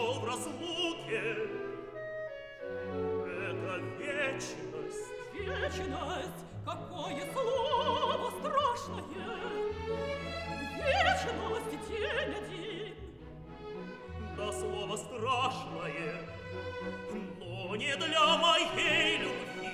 нашел в разлуке. Это вечность. Вечность, какое слово страшное! Вечность, день один. Да, слово страшное, но не для моей любви.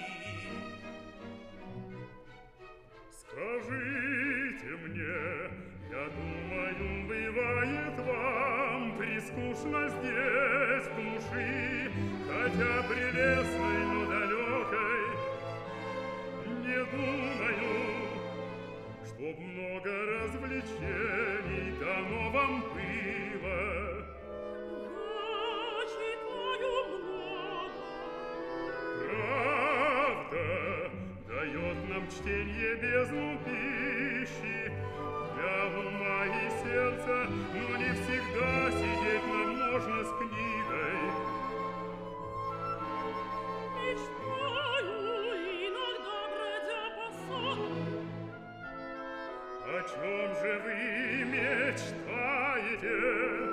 Скажите мне, я думаю, бывает вам прискучно здесь, в глуши, хотя прелестной, но далекой. Не думаю, чтоб много развлечений дано вам было. Я читаю много. Правда дает нам чтение бездну пищи для ума и сердца, но не всегда сидеть нам можно с книгой. Мечтаю иногда, бродя по саду. О чем же вы мечтаете?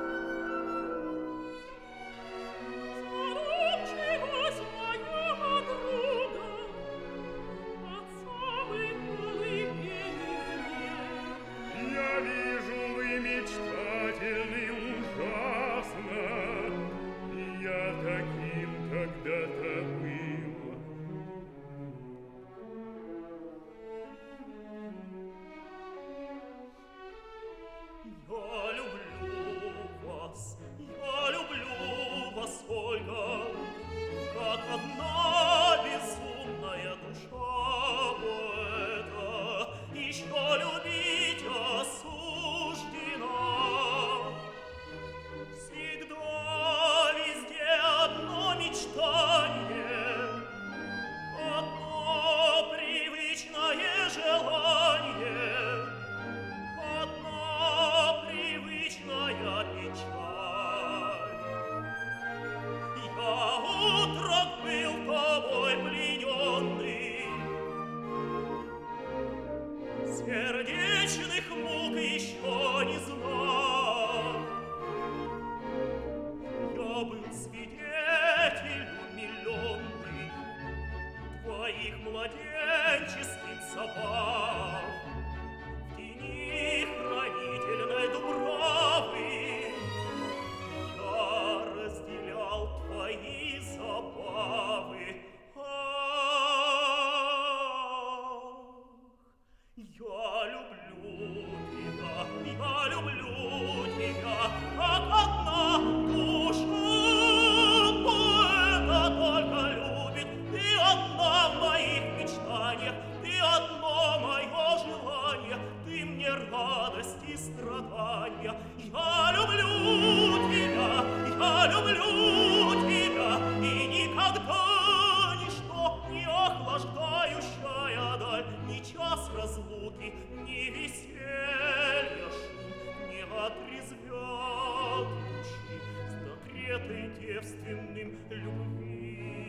Задумчивость моя подруга от самой колыбели мне. Я вижу, вы мечтательны ужасно, и я таким когда-то был. Я люблю вас, Ольга, как одна безумная душа поэта еще любить осуждена. Всегда везде одно мечтание, одно привычное желание, одна привычная печаль. Я утром был тобой плененный, сердечных мук еще не знал. Я был свидетель умиленный твоих младенческих забав. В тени хранительной дубравы я разделял твои забавы. Ах, я люблю тебя, как одна душа поэта только любит. Ты одна в моих мечтаниях, ты одно мое желание, ты мне радость и страдания. Я люблю тебя, и никогда ничто не охлаждающая даль, ни час разлуки, ни веселья шум не отрезвят души, согретой девственным любви.